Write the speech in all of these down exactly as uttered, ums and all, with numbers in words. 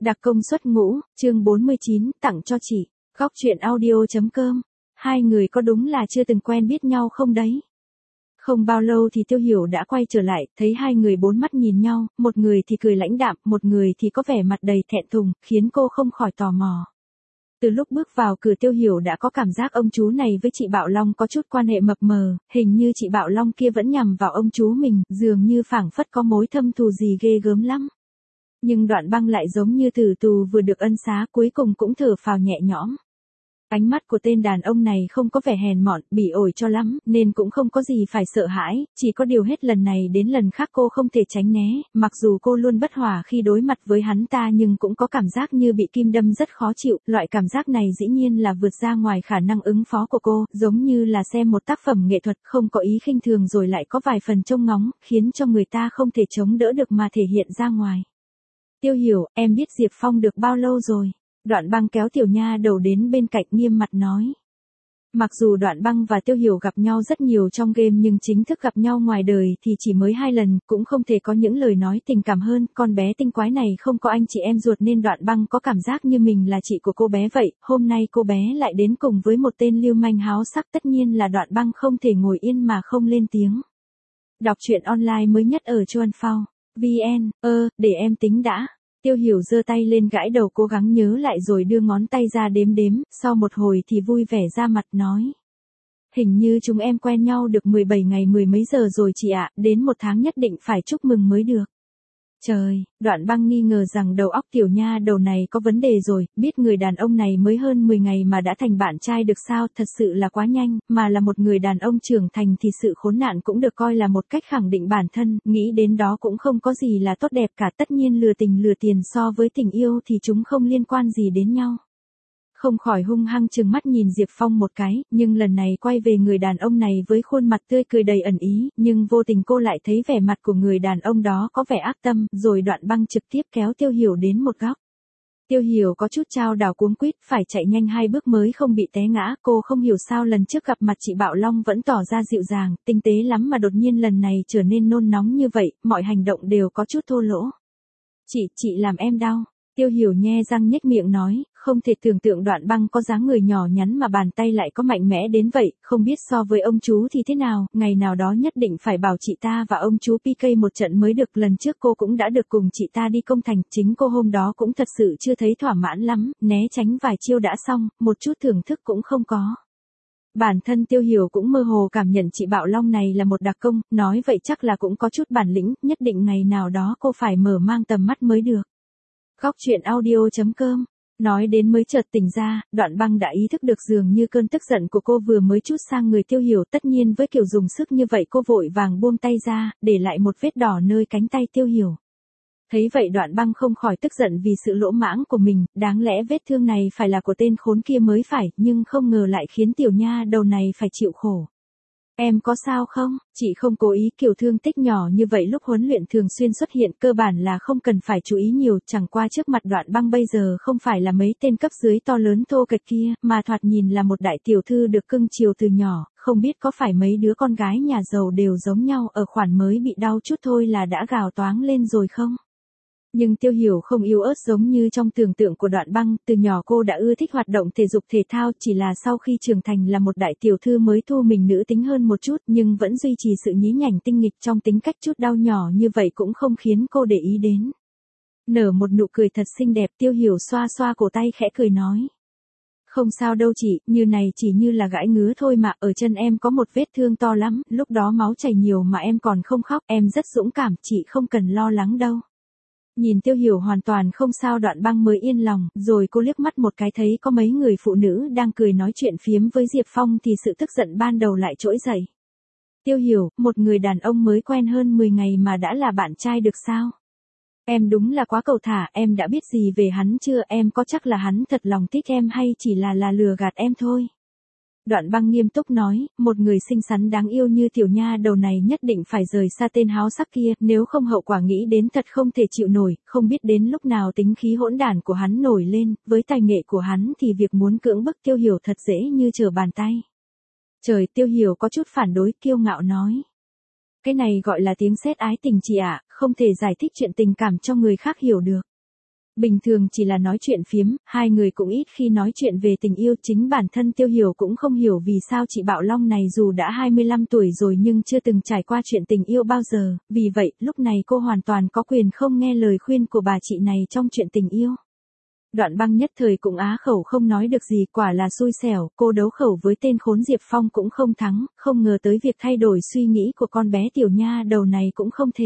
Đặc công xuất ngũ, chương bốn mươi chín, tặng cho chị. Góc truyện audio.com. Hai người có đúng là chưa từng quen biết nhau không đấy? Không bao lâu thì Tiêu Hiểu đã quay trở lại, thấy hai người bốn mắt nhìn nhau, một người thì cười lãnh đạm, một người thì có vẻ mặt đầy thẹn thùng, khiến cô không khỏi tò mò. Từ lúc bước vào cửa Tiêu Hiểu đã có cảm giác ông chú này với chị Bảo Long có chút quan hệ mập mờ, hình như chị Bảo Long kia vẫn nhằm vào ông chú mình, dường như phảng phất có mối thâm thù gì ghê gớm lắm. Nhưng Đoạn Băng lại giống như tử tù vừa được ân xá, cuối cùng cũng thở phào nhẹ nhõm. Ánh mắt của tên đàn ông này không có vẻ hèn mọn, bỉ ổi cho lắm, nên cũng không có gì phải sợ hãi, chỉ có điều hết lần này đến lần khác cô không thể tránh né, mặc dù cô luôn bất hòa khi đối mặt với hắn ta nhưng cũng có cảm giác như bị kim đâm rất khó chịu, loại cảm giác này dĩ nhiên là vượt ra ngoài khả năng ứng phó của cô, giống như là xem một tác phẩm nghệ thuật không có ý khinh thường rồi lại có vài phần trông ngóng, khiến cho người ta không thể chống đỡ được mà thể hiện ra ngoài. Tiêu Hiểu, em biết Diệp Phong được bao lâu rồi? Đoạn Băng kéo tiểu nha đầu đến bên cạnh nghiêm mặt nói. Mặc dù Đoạn Băng và Tiêu Hiểu gặp nhau rất nhiều trong game nhưng chính thức gặp nhau ngoài đời thì chỉ mới hai lần, cũng không thể có những lời nói tình cảm hơn, con bé tinh quái này không có anh chị em ruột nên Đoạn Băng có cảm giác như mình là chị của cô bé vậy, hôm nay cô bé lại đến cùng với một tên lưu manh háo sắc, tất nhiên là Đoạn Băng không thể ngồi yên mà không lên tiếng. Đọc truyện online mới nhất ở Chuan Phao, vn, ơ, để em tính đã. Tiêu Hiểu giơ tay lên gãi đầu cố gắng nhớ lại rồi đưa ngón tay ra đếm đếm, sau một hồi thì vui vẻ ra mặt nói. Hình như chúng em quen nhau được mười bảy ngày mười mấy giờ rồi chị ạ, đến một tháng nhất định phải chúc mừng mới được. Trời, Đoạn Băng nghi ngờ rằng đầu óc tiểu nha đầu này có vấn đề rồi, biết người đàn ông này mới hơn mười ngày mà đã thành bạn trai được sao, thật sự là quá nhanh, mà là một người đàn ông trưởng thành thì sự khốn nạn cũng được coi là một cách khẳng định bản thân, nghĩ đến đó cũng không có gì là tốt đẹp cả, tất nhiên lừa tình lừa tiền so với tình yêu thì chúng không liên quan gì đến nhau. Không khỏi hung hăng trừng mắt nhìn Diệp Phong một cái, nhưng lần này quay về người đàn ông này với khuôn mặt tươi cười đầy ẩn ý, nhưng vô tình cô lại thấy vẻ mặt của người đàn ông đó có vẻ ác tâm, rồi Đoạn Băng trực tiếp kéo Tiêu Hiểu đến một góc. Tiêu Hiểu có chút chao đảo cuống quýt, phải chạy nhanh hai bước mới không bị té ngã, cô không hiểu sao lần trước gặp mặt chị Bảo Long vẫn tỏ ra dịu dàng, tinh tế lắm mà đột nhiên lần này trở nên nôn nóng như vậy, mọi hành động đều có chút thô lỗ. Chị, chị làm em đau. Tiêu Hiểu nhe răng nhếch miệng nói, không thể tưởng tượng Đoạn Băng có dáng người nhỏ nhắn mà bàn tay lại có mạnh mẽ đến vậy, không biết so với ông chú thì thế nào, ngày nào đó nhất định phải bảo chị ta và ông chú pê ca một trận mới được, lần trước cô cũng đã được cùng chị ta đi công thành, chính cô hôm đó cũng thật sự chưa thấy thỏa mãn lắm, né tránh vài chiêu đã xong, một chút thưởng thức cũng không có. Bản thân Tiêu Hiểu cũng mơ hồ cảm nhận chị Bảo Long này là một đặc công, nói vậy chắc là cũng có chút bản lĩnh, nhất định ngày nào đó cô phải mở mang tầm mắt mới được. Góc truyện audio.com. Nói đến mới chợt tỉnh ra, Đoạn Băng đã ý thức được dường như cơn tức giận của cô vừa mới trút sang người Tiêu Hiểu, tất nhiên với kiểu dùng sức như vậy cô vội vàng buông tay ra, để lại một vết đỏ nơi cánh tay Tiêu Hiểu. Thấy vậy Đoạn Băng không khỏi tức giận vì sự lỗ mãng của mình, đáng lẽ vết thương này phải là của tên khốn kia mới phải, nhưng không ngờ lại khiến tiểu nha đầu này phải chịu khổ. Em có sao không? Chị không cố ý, kiểu thương tích nhỏ như vậy lúc huấn luyện thường xuyên xuất hiện, cơ bản là không cần phải chú ý nhiều, chẳng qua trước mặt Đoạn Băng bây giờ không phải là mấy tên cấp dưới to lớn thô kệch kia, mà thoạt nhìn là một đại tiểu thư được cưng chiều từ nhỏ, không biết có phải mấy đứa con gái nhà giàu đều giống nhau, ở khoản mới bị đau chút thôi là đã gào toáng lên rồi không? Nhưng Tiêu Hiểu không yếu ớt giống như trong tưởng tượng của Đoạn Băng, từ nhỏ cô đã ưa thích hoạt động thể dục thể thao, chỉ là sau khi trưởng thành là một đại tiểu thư mới thu mình nữ tính hơn một chút, nhưng vẫn duy trì sự nhí nhảnh tinh nghịch trong tính cách, chút đau nhỏ như vậy cũng không khiến cô để ý đến. Nở một nụ cười thật xinh đẹp, Tiêu Hiểu xoa xoa cổ tay khẽ cười nói. Không sao đâu chị, như này chỉ như là gãi ngứa thôi mà, ở chân em có một vết thương to lắm, lúc đó máu chảy nhiều mà em còn không khóc, em rất dũng cảm, chị không cần lo lắng đâu. Nhìn Tiêu Hiểu hoàn toàn không sao, Đoạn Băng mới yên lòng, rồi cô liếc mắt một cái thấy có mấy người phụ nữ đang cười nói chuyện phiếm với Diệp Phong thì sự tức giận ban đầu lại trỗi dậy. Tiêu Hiểu, một người đàn ông mới quen hơn mười ngày mà đã là bạn trai được sao? Em đúng là quá cầu thả, em đã biết gì về hắn chưa, em có chắc là hắn thật lòng thích em hay chỉ là là lừa gạt em thôi? Đoạn Băng nghiêm túc nói, một người xinh xắn đáng yêu như tiểu nha đầu này nhất định phải rời xa tên háo sắc kia, nếu không hậu quả nghĩ đến thật không thể chịu nổi, không biết đến lúc nào tính khí hỗn đản của hắn nổi lên, với tài nghệ của hắn thì việc muốn cưỡng bức Tiêu Hiểu thật dễ như trở bàn tay. Trời, Tiêu Hiểu có chút phản đối, kiêu ngạo nói. Cái này gọi là tiếng sét ái tình chị ạ, không thể giải thích chuyện tình cảm cho người khác hiểu được. Bình thường chỉ là nói chuyện phiếm, hai người cũng ít khi nói chuyện về tình yêu, chính bản thân Tiêu Hiểu cũng không hiểu vì sao chị Bảo Long này dù đã hai mươi lăm tuổi rồi nhưng chưa từng trải qua chuyện tình yêu bao giờ, vì vậy lúc này cô hoàn toàn có quyền không nghe lời khuyên của bà chị này trong chuyện tình yêu. Đoạn Băng nhất thời cũng á khẩu không nói được gì, quả là xui xẻo, cô đấu khẩu với tên khốn Diệp Phong cũng không thắng, không ngờ tới việc thay đổi suy nghĩ của con bé tiểu nha đầu này cũng không thể.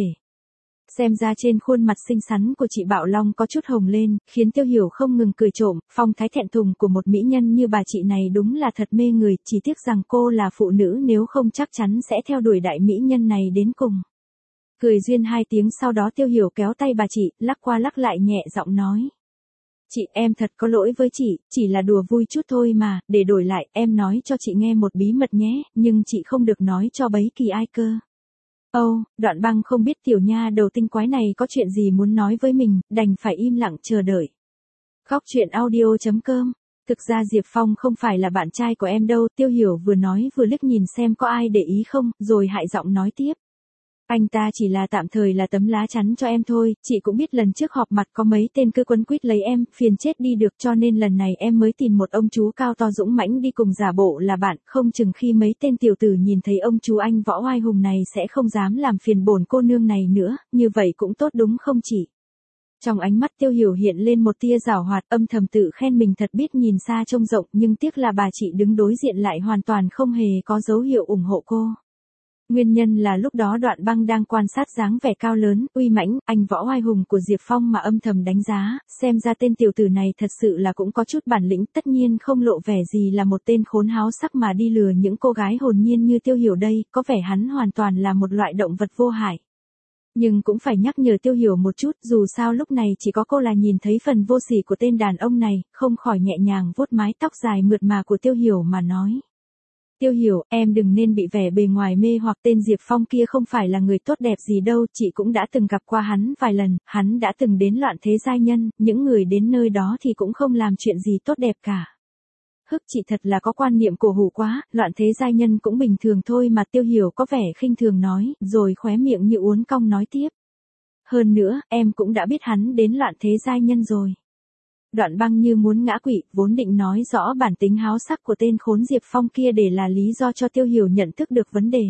Xem ra trên khuôn mặt xinh xắn của chị Bảo Long có chút hồng lên, khiến Tiêu Hiểu không ngừng cười trộm, phong thái thẹn thùng của một mỹ nhân như bà chị này đúng là thật mê người, chỉ tiếc rằng cô là phụ nữ nếu không chắc chắn sẽ theo đuổi đại mỹ nhân này đến cùng. Cười duyên hai tiếng sau đó Tiêu Hiểu kéo tay bà chị, lắc qua lắc lại nhẹ giọng nói. Chị, em thật có lỗi với chị, chỉ là đùa vui chút thôi mà, để đổi lại, em nói cho chị nghe một bí mật nhé, nhưng chị không được nói cho bấy kỳ ai cơ. Âu, oh, Đoạn Băng không biết tiểu nha đầu tinh quái này có chuyện gì muốn nói với mình, đành phải im lặng chờ đợi. Khóc chuyện audio chấm com. Thực ra Diệp Phong không phải là bạn trai của em đâu, Tiêu Hiểu vừa nói vừa liếc nhìn xem có ai để ý không, rồi hại giọng nói tiếp. Anh ta chỉ là tạm thời là tấm lá chắn cho em thôi, chị cũng biết lần trước họp mặt có mấy tên cứ quấn quýt lấy em, phiền chết đi được, cho nên lần này em mới tìm một ông chú cao to dũng mãnh đi cùng giả bộ là bạn, không chừng khi mấy tên tiểu tử nhìn thấy ông chú anh võ oai hùng này sẽ không dám làm phiền bổn cô nương này nữa, như vậy cũng tốt đúng không chị? Trong ánh mắt Tiêu Hiểu hiện lên một tia giảo hoạt, âm thầm tự khen mình thật biết nhìn xa trông rộng, nhưng tiếc là bà chị đứng đối diện lại hoàn toàn không hề có dấu hiệu ủng hộ cô. Nguyên nhân là lúc đó Đoạn Băng đang quan sát dáng vẻ cao lớn, uy mãnh, anh võ oai hùng của Diệp Phong mà âm thầm đánh giá, xem ra tên tiểu tử này thật sự là cũng có chút bản lĩnh, tất nhiên không lộ vẻ gì là một tên khốn háo sắc mà đi lừa những cô gái hồn nhiên như Tiêu Hiểu đây, có vẻ hắn hoàn toàn là một loại động vật vô hại. Nhưng cũng phải nhắc nhở Tiêu Hiểu một chút, dù sao lúc này chỉ có cô là nhìn thấy phần vô sỉ của tên đàn ông này, không khỏi nhẹ nhàng vuốt mái tóc dài mượt mà của Tiêu Hiểu mà nói. Tiêu Hiểu, em đừng nên bị vẻ bề ngoài mê hoặc, tên Diệp Phong kia không phải là người tốt đẹp gì đâu, chị cũng đã từng gặp qua hắn vài lần, hắn đã từng đến Loạn Thế Giai Nhân, những người đến nơi đó thì cũng không làm chuyện gì tốt đẹp cả. Hức, chị thật là có quan niệm cổ hủ quá, Loạn Thế Giai Nhân cũng bình thường thôi mà. Tiêu Hiểu có vẻ khinh thường nói, rồi khóe miệng như uốn cong nói tiếp. Hơn nữa, em cũng đã biết hắn đến Loạn Thế Giai Nhân rồi. Đoạn Băng như muốn ngã quỵ, vốn định nói rõ bản tính háo sắc của tên khốn Diệp Phong kia để là lý do cho Tiêu Hiểu nhận thức được vấn đề.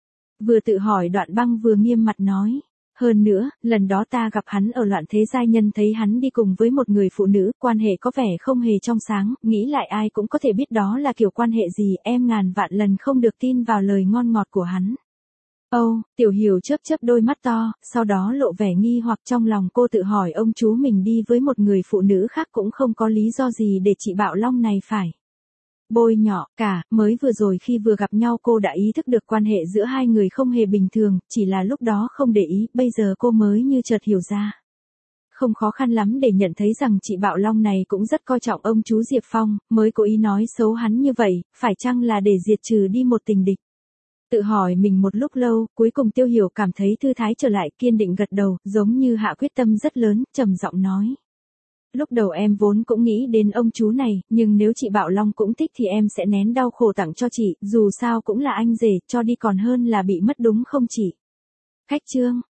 Vừa tự hỏi Đoạn Băng vừa nghiêm mặt nói. Hơn nữa, lần đó ta gặp hắn ở Loạn Thế Giai Nhân, thấy hắn đi cùng với một người phụ nữ, quan hệ có vẻ không hề trong sáng, nghĩ lại ai cũng có thể biết đó là kiểu quan hệ gì, em ngàn vạn lần không được tin vào lời ngon ngọt của hắn. Âu, oh, Tiểu Hiểu chớp chớp đôi mắt to, sau đó lộ vẻ nghi hoặc, trong lòng cô tự hỏi ông chú mình đi với một người phụ nữ khác cũng không có lý do gì để chị Bảo Long này phải bôi nhọ cả, mới vừa rồi khi vừa gặp nhau cô đã ý thức được quan hệ giữa hai người không hề bình thường, chỉ là lúc đó không để ý, bây giờ cô mới như chợt hiểu ra. Không khó khăn lắm để nhận thấy rằng chị Bảo Long này cũng rất coi trọng ông chú Diệp Phong, mới cố ý nói xấu hắn như vậy, phải chăng là để diệt trừ đi một tình địch. Tự hỏi mình một lúc lâu, cuối cùng Tiêu Hiểu cảm thấy thư thái trở lại, kiên định gật đầu, giống như hạ quyết tâm rất lớn, trầm giọng nói. Lúc đầu em vốn cũng nghĩ đến ông chú này, nhưng nếu chị Bảo Long cũng thích thì em sẽ nén đau khổ tặng cho chị, dù sao cũng là anh rể, cho đi còn hơn là bị mất đúng không chị? Khách chương.